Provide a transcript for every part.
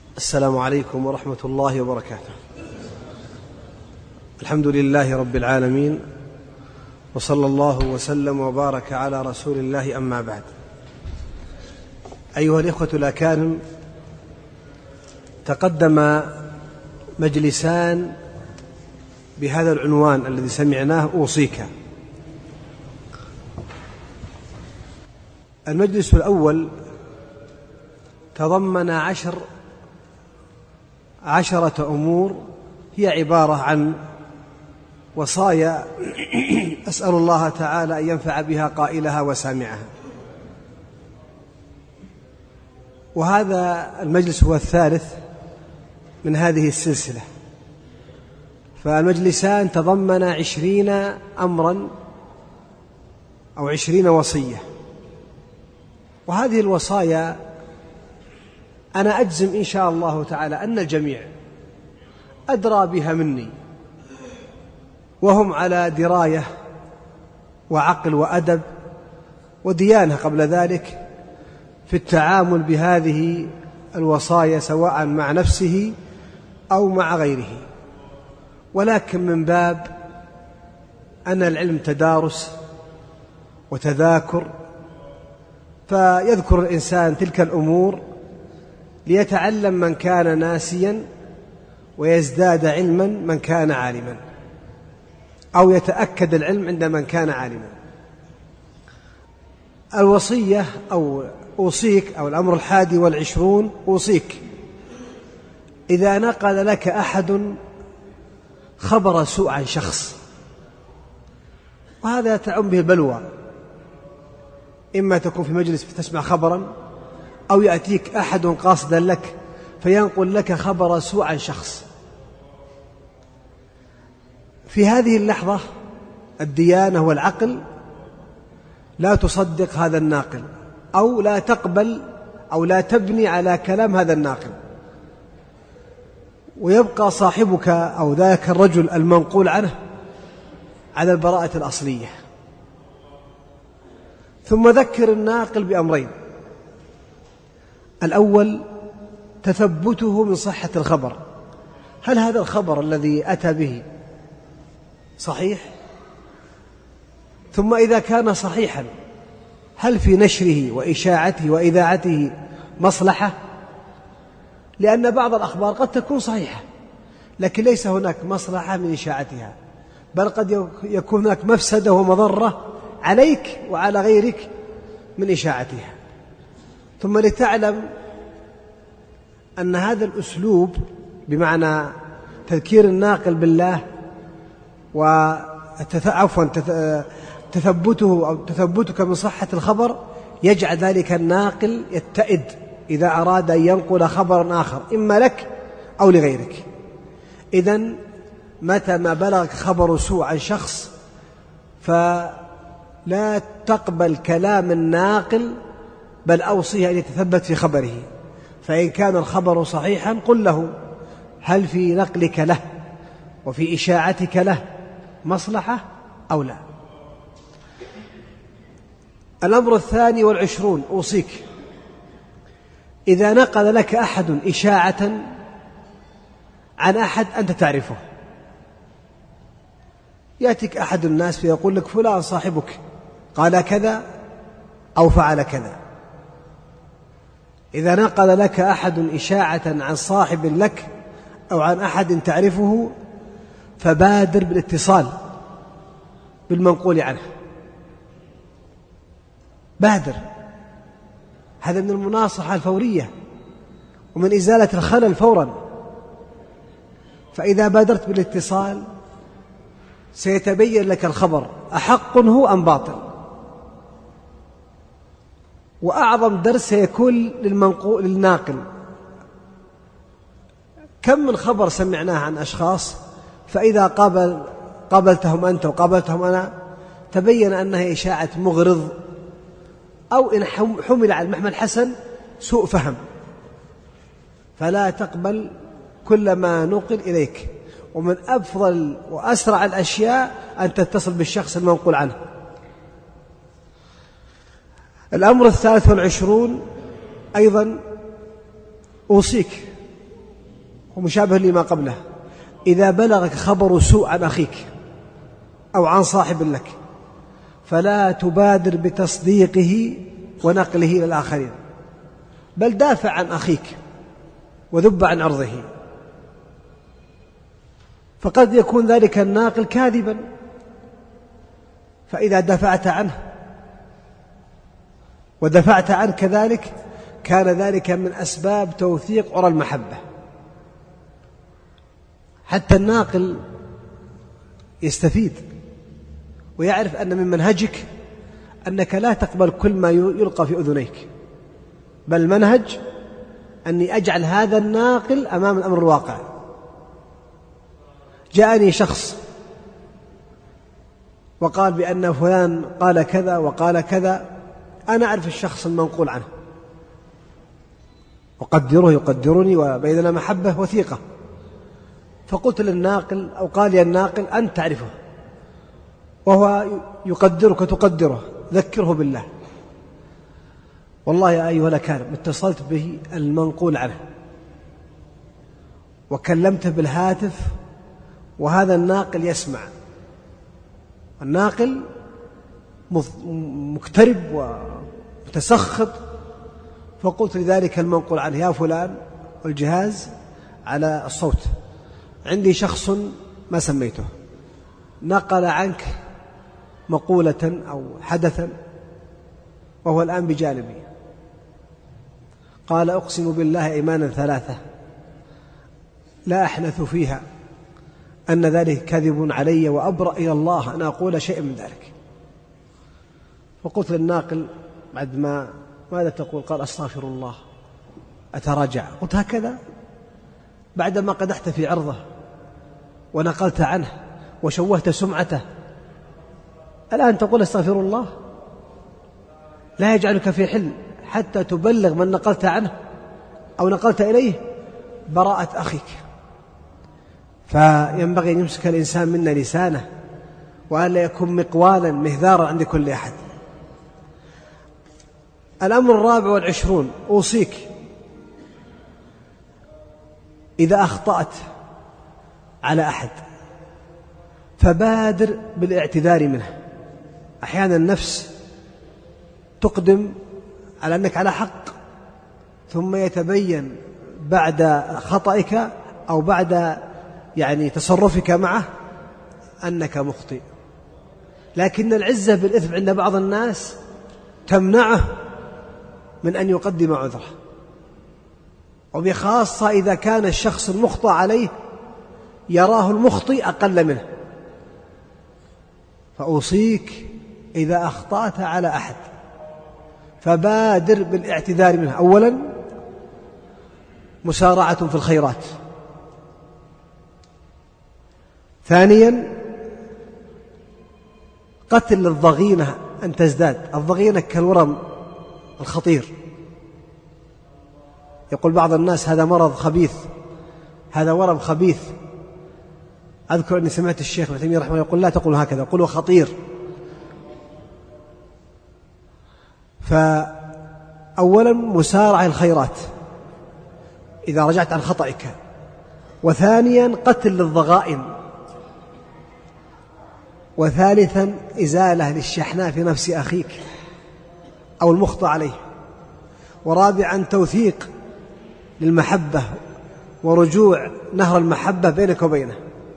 السلام عليكم ورحمة الله وبركاته. الحمد لله رب العالمين، وصلى الله وسلم وبارك على رسول الله، أما بعد. أيها الإخوة الأكارم، تقدم مجلسان بهذا العنوان الذي سمعناه: أوصيك. المجلس الأول تضمن عشرة أمور هي عبارة عن وصايا أسأل الله تعالى أن ينفع بها قائلها وسامعها. وهذا المجلس هو الثالث من هذه السلسلة، فالمجلسان تضمن 20 أمرا أو 20 وصية. وهذه الوصايا أنا أجزم إن شاء الله تعالى أن الجميع أدرى بها مني، وهم على دراية وعقل وأدب وديانة قبل ذلك في التعامل بهذه الوصايا، سواء مع نفسه أو مع غيره. ولكن من باب أن العلم تدارس وتذاكر، فيذكر الإنسان تلك الأمور ليتعلم من كان ناسيا، ويزداد علما من كان عالما، أو يتأكد العلم عند من كان عالما. الوصية أو أوصيك أو الأمر 21: أوصيك إذا نقل لك أحد خبر سوء عن شخص. وهذا تعم به البلوى، إما تكون في مجلس فتسمع خبرا، أو يأتيك أحد قاصدا لك فينقل لك خبر سوء عن شخص. في هذه اللحظة الديانة والعقل لا تصدق هذا الناقل، أو لا تقبل أو لا تبني على كلام هذا الناقل، ويبقى صاحبك أو ذاك الرجل المنقول عنه على البراءة الأصلية. ثم ذكر الناقل بأمرين: الأول تثبته من صحة الخبر، هل هذا الخبر الذي أتى به صحيح؟ ثم إذا كان صحيحا، هل في نشره وإشاعته وإذاعته مصلحة؟ لأن بعض الأخبار قد تكون صحيحة لكن ليس هناك مصلحة من إشاعتها، بل قد يكون هناك مفسدة ومضرة عليك وعلى غيرك من إشاعتها. ثم لتعلم أن هذا الأسلوب، بمعنى تذكير الناقل بالله تثبته أو تثبتك من صحة الخبر، يجعل ذلك الناقل يتئد إذا أراد أن ينقل خبرا آخر إما لك أو لغيرك. إذن متى ما بلغك خبر سوء عن شخص فلا تقبل كلام الناقل، بل أوصيه أن يتثبت في خبره. فإن كان الخبر صحيحا قل له: هل في نقلك له وفي إشاعتك له مصلحة أو لا؟ الأمر 22: أوصيك إذا نقل لك أحد إشاعة عن أحد أنت تعرفه. يأتيك أحد الناس فيقول لك: فلان صاحبك قال كذا أو فعل كذا. إذا نقل لك أحد إشاعة عن صاحب لك أو عن أحد تعرفه فبادر بالاتصال بالمنقول عنه، بادر. هذا من المناصحة الفورية ومن إزالة الخلل فورا. فإذا بادرت بالاتصال سيتبين لك الخبر أحق هو أم باطل. وأعظم درس سيكون للناقل. كم من خبر سمعناه عن أشخاص، فإذا قابلتهم أنت وقابلتهم أنا تبين أنها إشاعة مغرض، أو إن حمل على المحمل حسن سوء فهم. فلا تقبل كل ما نقل إليك، ومن أفضل وأسرع الأشياء أن تتصل بالشخص المنقول عنه. الأمر 23 أيضا: أوصيك ومشابه لما قبله: إذا بلغك خبر سوء عن أخيك أو عن صاحب لك فلا تبادر بتصديقه ونقله إلى الآخرين، بل دافع عن أخيك وذب عن عرضه، فقد يكون ذلك الناقل كاذبا، فإذا دفعت عنه ودفعت عنه كذلك كان ذلك من أسباب توثيق عرى المحبة. حتى الناقل يستفيد ويعرف أن من منهجك أنك لا تقبل كل ما يلقى في أذنيك، بل منهج أني أجعل هذا الناقل أمام الأمر الواقع. جاءني شخص وقال بأن فلان قال كذا وقال كذا، أنا أعرف الشخص المنقول عنه أقدره يقدرني وبيننا محبة وثيقة، فقلت للناقل أو قال لي الناقل: أنت تعرفه وهو يقدرك تقدره، ذكره بالله. والله يا أيها الأكارم اتصلت به المنقول عنه وكلمته بالهاتف وهذا الناقل يسمع، الناقل مكترب ومتسخط، فقلت لذلك المنقول عنه: يا فلان، والجهاز على الصوت، عندي شخص ما سميته نقل عنك مقولة أو حدثا وهو الآن بجانبي، قال: أقسم بالله إيمانا ثلاثة لا أحنث فيها أن ذلك كذب علي، وأبرأ إلى الله أن أقول شيء من ذلك. فقلت للناقل بعد ماذا تقول؟ قال: أستغفر الله أتراجع. قلت: هكذا بعدما قدحت في عرضه ونقلت عنه وشوهت سمعته الآن تقول أستغفر الله؟ لا يجعلك في حل حتى تبلغ من نقلت عنه أو نقلت إليه براءة أخيك. فينبغي أن يمسك الإنسان منا لسانه وأن لا يكون مقوالا مهذارا عند كل أحد. الأمر 24: أوصيك إذا أخطأت على أحد فبادر بالاعتذار منه. أحيانا النفس تقدم على أنك على حق، ثم يتبين بعد خطئك أو بعد تصرفك معه أنك مخطئ. لكن العزة بالإثم عند بعض الناس تمنعه من أن يقدم عذره، وبخاصة إذا كان الشخص المخطئ عليه يراه المخطئ أقل منه. فأوصيك إذا أخطأت على أحد فبادر بالاعتذار منه. أولا مسارعة في الخيرات، ثانيا قتل الضغينة أن تزداد. الضغينة كالورم الخطير، يقول بعض الناس هذا مرض خبيث، هذا ورم خبيث. أذكر أني سمعت الشيخ ابن تيمية رحمه الله يقول: لا تقول هكذا، قلوا خطير. فأولا مسارع الخيرات إذا رجعت عن خطئك، وثانيا قتل للضغائن، وثالثا إزالة للشحناء في نفس أخيك أو المخطئ عليه، ورابعا توثيق للمحبة ورجوع نهر المحبة بينك وبينه،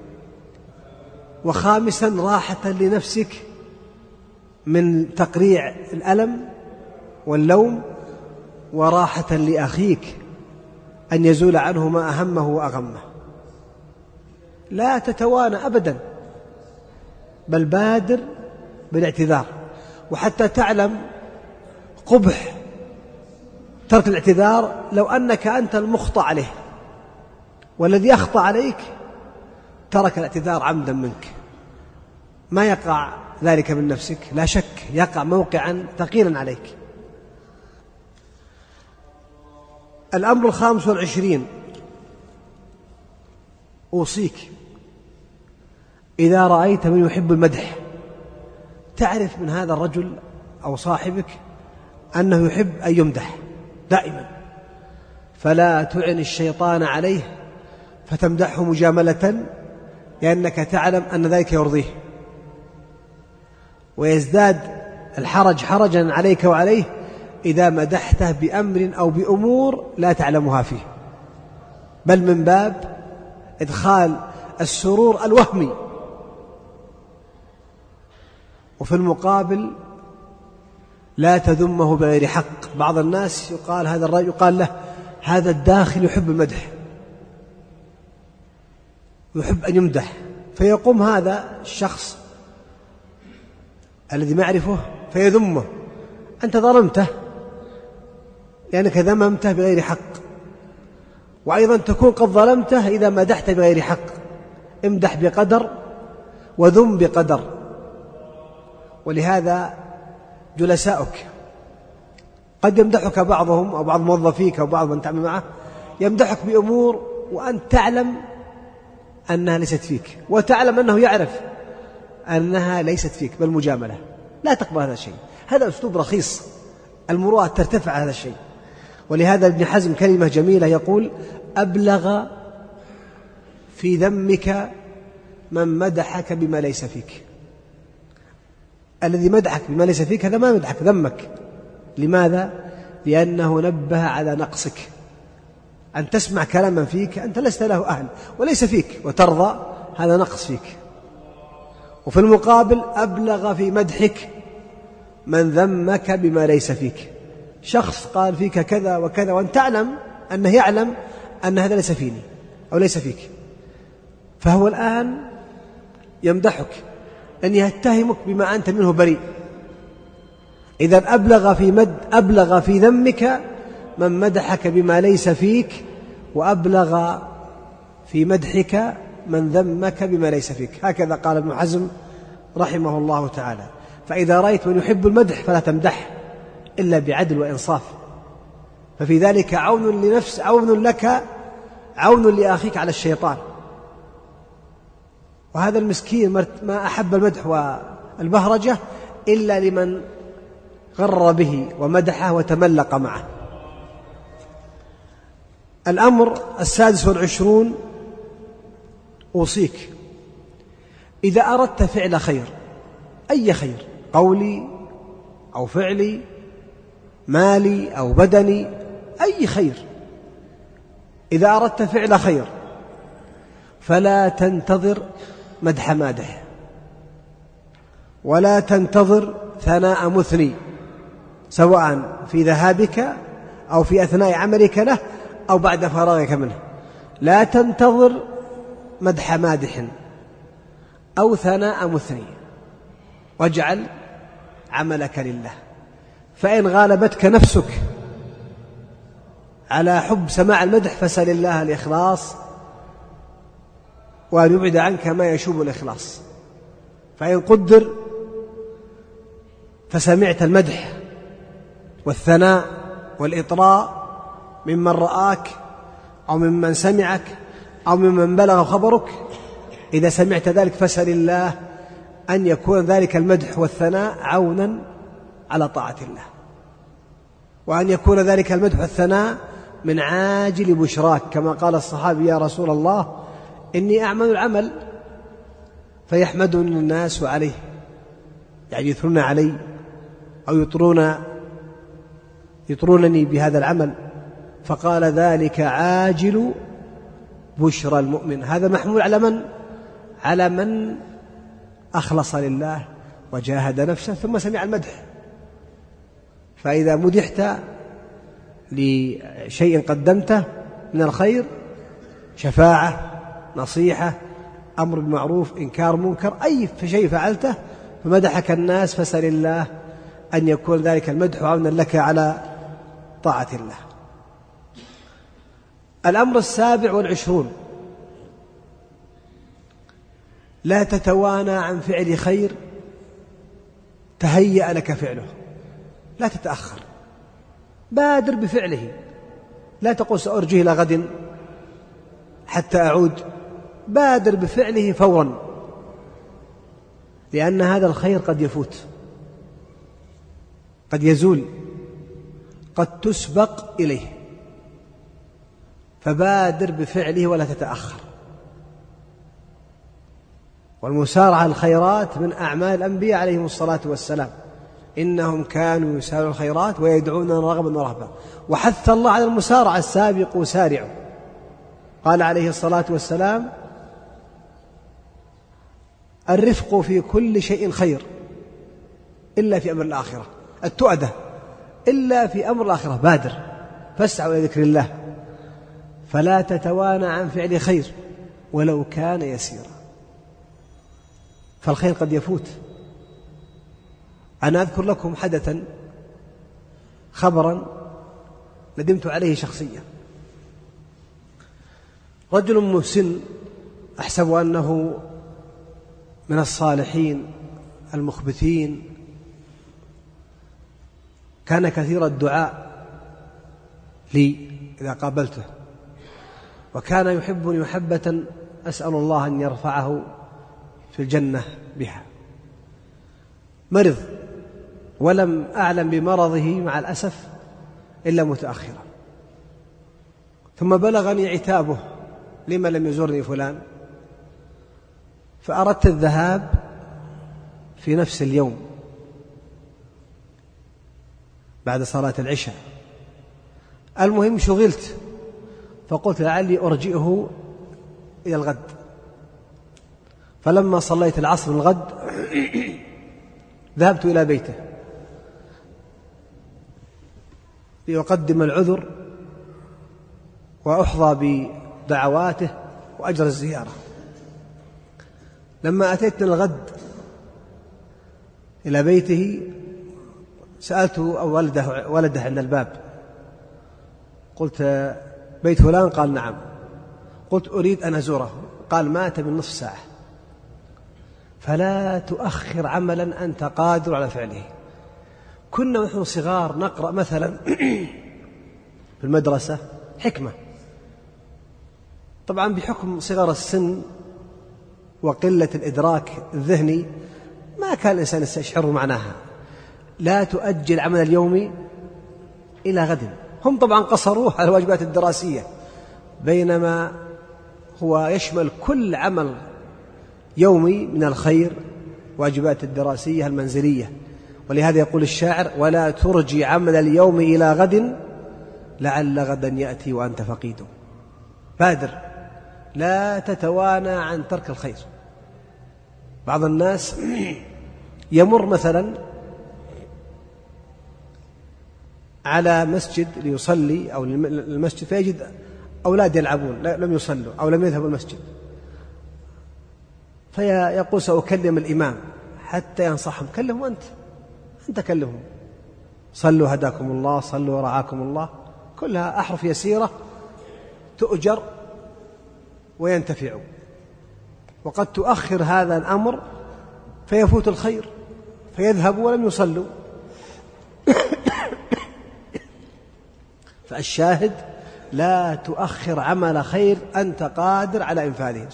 وخامسا راحة لنفسك من تقريع الألم واللوم، وراحة لأخيك أن يزول عنه ما أهمه وأغمه. لا تتوانى أبدا، بل بادر بالاعتذار. وحتى تعلم قبح ترك الاعتذار، لو أنك أنت المخطئ عليه والذي أخطأ عليك ترك الاعتذار عمدا منك، ما يقع ذلك من نفسك، لا شك يقع موقعا ثقيلا عليك. الأمر 25: أوصيك إذا رأيت من يحب المدح، تعرف من هذا الرجل أو صاحبك أنه يحب أن يمدح دائما، فلا تعن الشيطان عليه فتمدحه مجاملة لأنك تعلم أن ذلك يرضيه، ويزداد الحرج حرجا عليك وعليه إذا مدحته بأمر أو بأمور لا تعلمها فيه، بل من باب إدخال السرور الوهمي. وفي المقابل لا تذمه بغير حق. بعض الناس يقال هذا الرجل يقال له هذا الداخل يحب المدح، يحب أن يمدح، فيقوم هذا الشخص الذي ما يعرفه فيذمه، أنت ظلمته لأنك ذممته بغير حق، وأيضا تكون قد ظلمته إذا مدحت بغير حق. امدح بقدر وذم بقدر. ولهذا جلساؤك قد يمدحك بعضهم أو بعض موظفيك أو بعض من تعمل معه يمدحك بأمور وأنت تعلم أنها ليست فيك، وتعلم أنه يعرف أنها ليست فيك، بل مجاملة. لا تقبل هذا الشيء، هذا أسلوب رخيص، المروءة ترتفع هذا الشيء. ولهذا ابن حزم كلمة جميلة يقول أبلغ في ذمك من مدحك بما ليس فيك. الذي مدحك بما ليس فيك هذا ما مدحك، ذمك. لماذا؟ لأنه نبه على نقصك، أن تسمع كلاما فيك أنت لست له أهل وليس فيك وترضى، هذا نقص فيك. وفي المقابل أبلغ في مدحك من ذمك بما ليس فيك، شخص قال فيك كذا وكذا وأنت تعلم أنه يعلم أن هذا ليس فيني أو ليس فيك، فهو الآن يمدحك أن يتهمك بما أنت منه بريء. إذن أبلغ في ذمك من مدحك بما ليس فيك، وأبلغ في مدحك من ذمك بما ليس فيك. هكذا قال ابن حزم رحمه الله تعالى. فإذا رأيت من يحب المدح فلا تمدح إلا بعدل وإنصاف، ففي ذلك عون لنفس، عون لك، عون لأخيك على الشيطان. وهذا المسكين ما أحب المدح والبهرجة إلا لمن غر به ومدحه وتملق معه. الأمر 26 أوصيك إذا أردت فعل خير، أي خير، قولي أو فعلي، مالي أو بدني، أي خير، إذا أردت فعل خير فلا تنتظر مدح مادح، ولا تنتظر ثناء مثني، سواء في ذهابك أو في أثناء عملك له أو بعد فراغك منه. لا تنتظر مدح مادح أو ثناء مثني، واجعل عملك لله. فإن غالبتك نفسك على حب سماع المدح فسأل الله الإخلاص وأن يبعد عنك ما يشوب الإخلاص. فإن قدر فسمعت المدح والثناء والإطراء ممن رآك أو ممن سمعك أو ممن بلغ خبرك، إذا سمعت ذلك فسأل الله أن يكون ذلك المدح والثناء عونا على طاعة الله، وأن يكون ذلك المدح والثناء من عاجل بشراك، كما قال الصحابي يا رسول الله إني أعمل العمل فيحمدني الناس عليه، يعني يثنون علي أو يطرونني بهذا العمل، فقال ذلك عاجل بشرى المؤمن. هذا محمول على من؟ على من أخلص لله وجاهد نفسه ثم سمع المدح. فإذا مدحت لشيء قدمته من الخير، شفاعة، نصيحة، أمر بالمعروف، إنكار منكر، أي شيء فعلته فمدحك الناس فسأل الله أن يكون ذلك المدح عونا لك على طاعة الله. الأمر 27 لا تتوانى عن فعل خير تهيأ لك فعله، لا تتأخر، بادر بفعله، لا تقول سأرجيه إلى غد حتى أعود، بادر بفعله فورا، لأن هذا الخير قد يفوت، قد يزول، قد تسبق إليه. فبادر بفعله ولا تتأخر. والمسارعة الخيرات من أعمال الأنبياء عليهم الصلاة والسلام، إنهم كانوا يسارعون الخيرات ويدعون رغبا ورهبا، وحث الله على المسارعة: السابقوا سارعوا. قال عليه الصلاة والسلام: الرفق في كل شيء خير إلا في أمر الآخرة، التؤدة إلا في أمر الآخرة، بادر فاسعوا إلى ذكر الله، فلا تتوانى عن فعل خير ولو كان يسيرا. فالخير قد يفوت. أنا أذكر لكم حدثا، خبرا ندمت عليه شخصيا. رجل مسن أحسب أنه من الصالحين المخبتين، كان كثير الدعاء لي إذا قابلته، وكان يحبني محبة أسأل الله أن يرفعه في الجنة بها. مرض ولم أعلم بمرضه مع الأسف إلا متأخرا، ثم بلغني عتابه: لما لم يزورني فلان؟ فأردت الذهاب في نفس اليوم بعد صلاة العشاء. المهم شغلت، فقلت لعلي أرجئه إلى الغد. فلما صليت العصر الغد ذهبت إلى بيته لأقدم العذر وأحظى بدعواته وأجر الزيارة. لما أتيت الغد إلى بيته سألته أو ولده عند الباب، قلت: بيت فلان؟ قال: نعم. قلت: أريد أن أزوره. قال: مات من نصف ساعة. فلا تؤخر عملا أنت قادر على فعله. كنا نحن صغار نقرأ مثلا في المدرسة حكمة، طبعا بحكم صغر السن وقلة الإدراك الذهني ما كان الإنسان يستشعر معناها: لا تؤجل عمل اليوم إلى غد. هم طبعا قصروه على الواجبات الدراسية، بينما هو يشمل كل عمل يومي من الخير، واجبات الدراسية المنزلية. ولهذا يقول الشاعر: ولا ترجي عمل اليوم إلى غد لعل غدا يأتي وأنت فقيد. بادر، لا تتوانى عن ترك الخير. بعض الناس يمر مثلا على مسجد ليصلي أو المسجد فيجد أولاد يلعبون لم يصلوا أو لم يذهبوا المسجد، فيقول: سأكلم الإمام حتى ينصحهم. كلموا أنت كلمهم، صلوا هداكم الله، صلوا رعاكم الله، كلها أحرف يسيرة تؤجر وينتفعوا. وقد تؤخر هذا الأمر فيفوت الخير فيذهبوا ولم يصلوا. فالشاهد: لا تؤخر عمل خير أنت قادر على إنفاذه.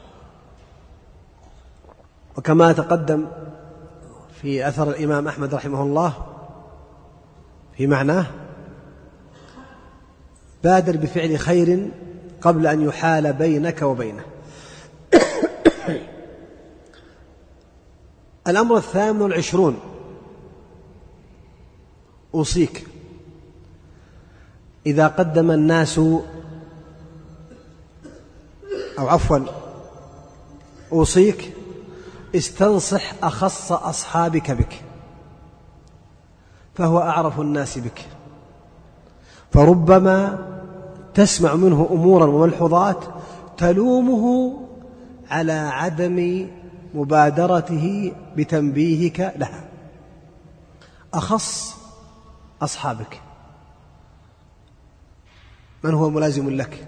وكما تقدم في أثر الإمام أحمد رحمه الله في معناه: بادر بفعل خير قبل أن يحال بينك وبينه. الأمر 28: أوصيك إذا قدم الناس أوصيك استنصح أخص أصحابك بك، فهو أعرف الناس بك، فربما تسمع منه أمورا وملحوظات تلومه على عدم مبادرته بتنبيهك لها. أخص أصحابك، من هو ملازم لك؟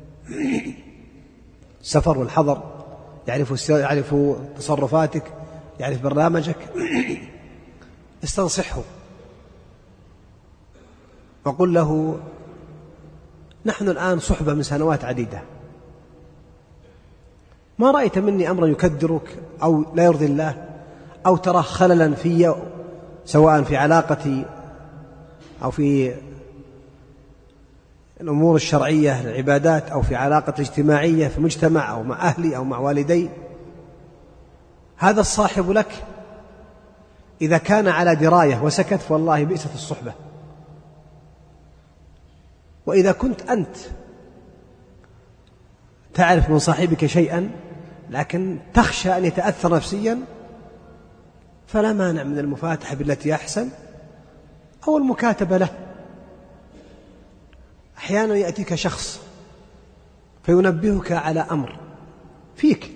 السفر والحضر، يعرف تصرفاتك، يعرف برنامجك. استنصحه وقل له: نحن الآن صحبة من سنوات عديدة، ما رأيت مني أمرا يكدرك أو لا يرضي الله أو ترى خللا في، سواء في علاقتي أو في الأمور الشرعية العبادات، أو في علاقة اجتماعية في مجتمع، أو مع أهلي أو مع والدي، هذا الصاحب لك إذا كان على دراية وسكت فوالله بئست الصحبة. وإذا كنت أنت تعرف من صاحبك شيئا لكن تخشى أن يتأثر نفسيا، فلا مانع من المفاتحة بالتي أحسن أو المكاتبة له. أحيانا يأتيك شخص فينبهك على أمر فيك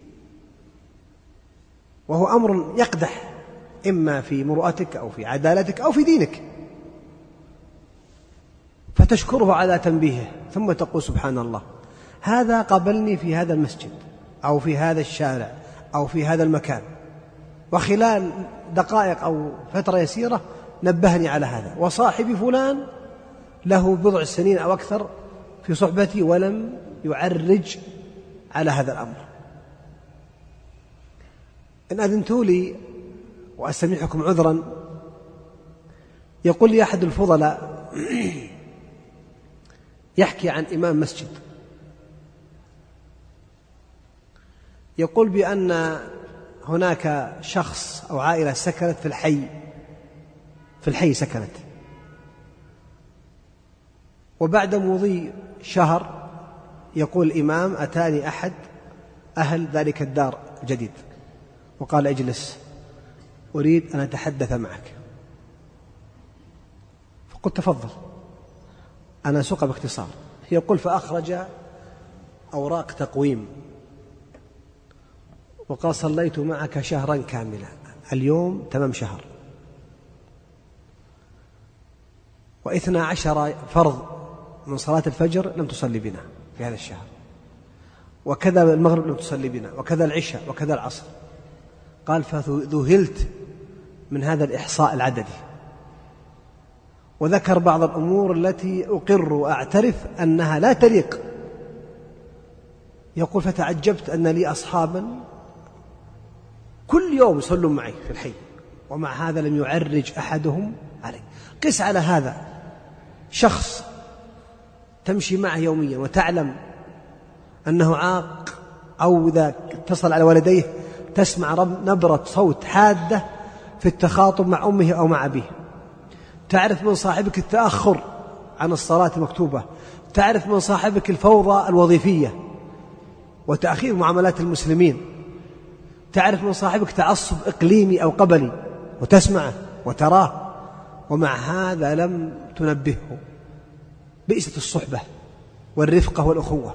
وهو أمر يقدح إما في مروءتك أو في عدالتك أو في دينك، فتشكره على تنبيهه ثم تقول سبحان الله، هذا قابلني في هذا المسجد أو في هذا الشارع أو في هذا المكان، وخلال دقائق أو فترة يسيرة نبهني على هذا، وصاحبي فلان له بضع سنين أو أكثر في صحبتي ولم يعرج على هذا الأمر. إن أذنتوا لي وأستميحكم عذرا، يقول لي أحد الفضلاء يحكي عن إمام مسجد، يقول بأن هناك شخص أو عائلة سكنت في الحي سكنت، وبعد مضي شهر يقول الإمام أتاني أحد أهل ذلك الدار الجديد وقال اجلس أريد أن أتحدث معك. فقلت تفضل، أنا أسوق باختصار. يقول فأخرج أوراق تقويم وقال صليت معك شهرا كاملا، اليوم تمام شهر، 12 فرض من صلاة الفجر لم تصلي بنا في هذا الشهر، وكذا المغرب لم تصلي بنا، وكذا العشاء، وكذا العصر. قال فذهلت من هذا الإحصاء العددي، وذكر بعض الأمور التي أقر وأعترف أنها لا تليق. يقول فتعجبت أن لي أصحابا كل يوم يصلون معي في الحي، ومع هذا لم يعرج أحدهم علي. قس على هذا شخص تمشي معه يوميا وتعلم أنه عاق، أو إذا اتصل على والديه تسمع نبرة صوت حادة في التخاطب مع أمه أو مع أبيه، تعرف من صاحبك التأخر عن الصلاة المكتوبة، تعرف من صاحبك الفوضى الوظيفية وتأخير معاملات المسلمين، تعرف من صاحبك تعصب إقليمي أو قبلي وتسمعه وتراه، ومع هذا لم تنبهه. بئست الصحبة والرفقة والأخوة.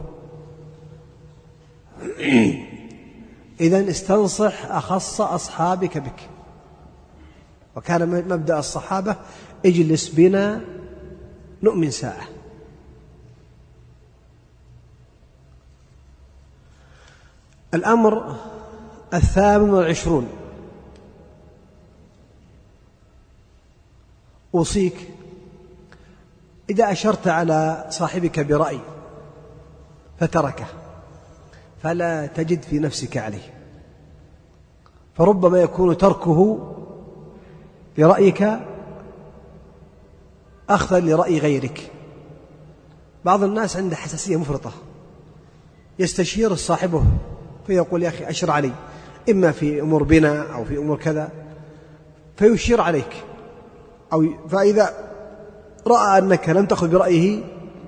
إذن استنصح أخص أصحابك بك. وكان مبدأ الصحابة اجلس بنا نؤمن ساعة. الأمر 28 أوصيك إذا أشرت على صاحبك برأي فتركه فلا تجد في نفسك عليه، فربما يكون تركه لرأيك أخذا لرأي غيرك. بعض الناس عنده حساسية مفرطة، يستشير صاحبه فيقول يا أخي أشر علي، إما في أمور بنا أو في أمور كذا، فيشير عليك، فإذا رأى أنك لم تأخذ برأيه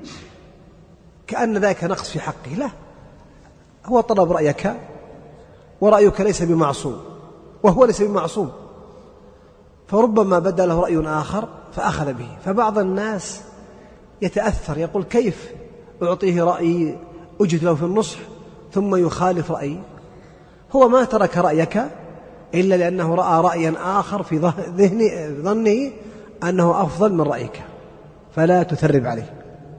كأن ذاك نقص في حقه. لا، هو طلب رأيك ورأيك ليس بمعصوم وهو ليس بمعصوم، فربما بدا له رأي آخر فأخذ به. فبعض الناس يتأثر يقول كيف أعطيه رأيي أجد له في النصح ثم يخالف رأيي. هو ما ترك رأيك إلا لأنه رأى رأيا آخر في ظنه أنه أفضل من رأيك، فلا تثرب عليه.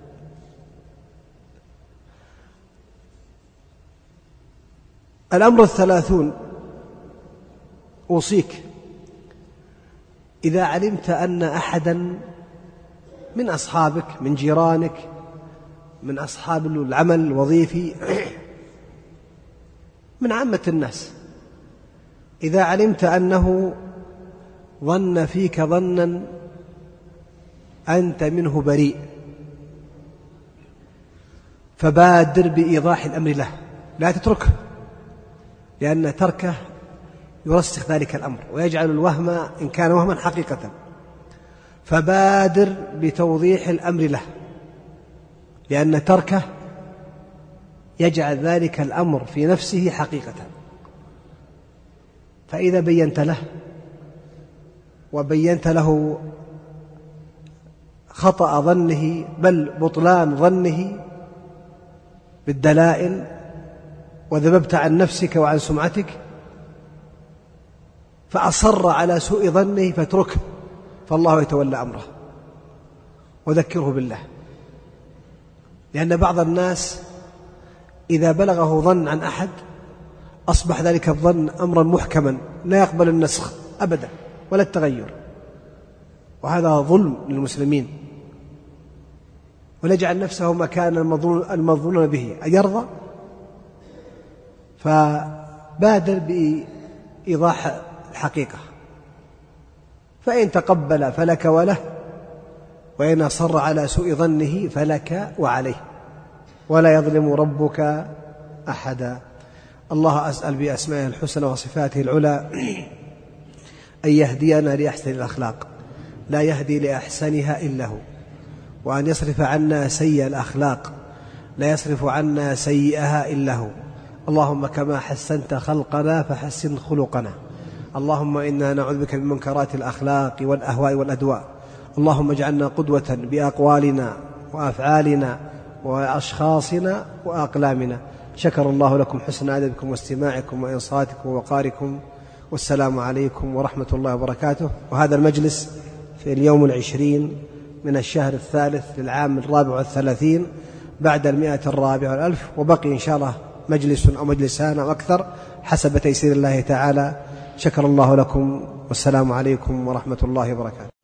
الأمر 30 أوصيك إذا علمت أن أحدا من أصحابك من جيرانك من أصحاب العمل الوظيفي من عامة الناس، إذا علمت أنه ظن فيك ظنا أنت منه بريء فبادر بإيضاح الأمر له، لا تتركه، لأن تركه يرسخ ذلك الأمر ويجعل الوهم إن كان وهما حقيقة. فبادر بتوضيح الأمر له، لأن تركه يجعل ذلك الأمر في نفسه حقيقة. فإذا بينت له وبينت له خطأ ظنه بل بطلان ظنه بالدلائل، وذببت عن نفسك وعن سمعتك، فأصر على سوء ظنه فاتركه، فالله يتولى أمره. وذكره بالله، لأن بعض الناس إذا بلغه ظن عن أحد أصبح ذلك الظن أمرا محكما لا يقبل النسخ أبدا ولا التغير، وهذا ظلم للمسلمين، وليجعل نفسه مكان المظلوم به أن يرضى. فبادر بإيضاح الحقيقة، فإن تقبل فلك وله، وإن أصر على سوء ظنه فلك وعليه، ولا يظلم ربك أحدا. الله أسأل بأسمائه الحسنى وصفاته العلى أن يهدينا لأحسن الأخلاق لا يهدي لأحسنها إلا هو، وأن يصرف عنا سيئ الأخلاق لا يصرف عنا سيئها إلا هو. اللهم كما حسنت خلقنا فحسن خلقنا. اللهم إنا نعوذ بك من منكرات الأخلاق والأهواء والأدواء. اللهم اجعلنا قدوة بأقوالنا وأفعالنا وأشخاصنا وأقلامنا. شكر الله لكم حسن أدبكم واستماعكم وإنصاتكم ووقاركم، والسلام عليكم ورحمة الله وبركاته. وهذا المجلس في اليوم 20 من الشهر الثالث للعام 34 بعد 104 ألف، وبقي إن شاء الله مجلس أو مجلسان أو أكثر حسب تيسير الله تعالى. شكر الله لكم، والسلام عليكم ورحمة الله وبركاته.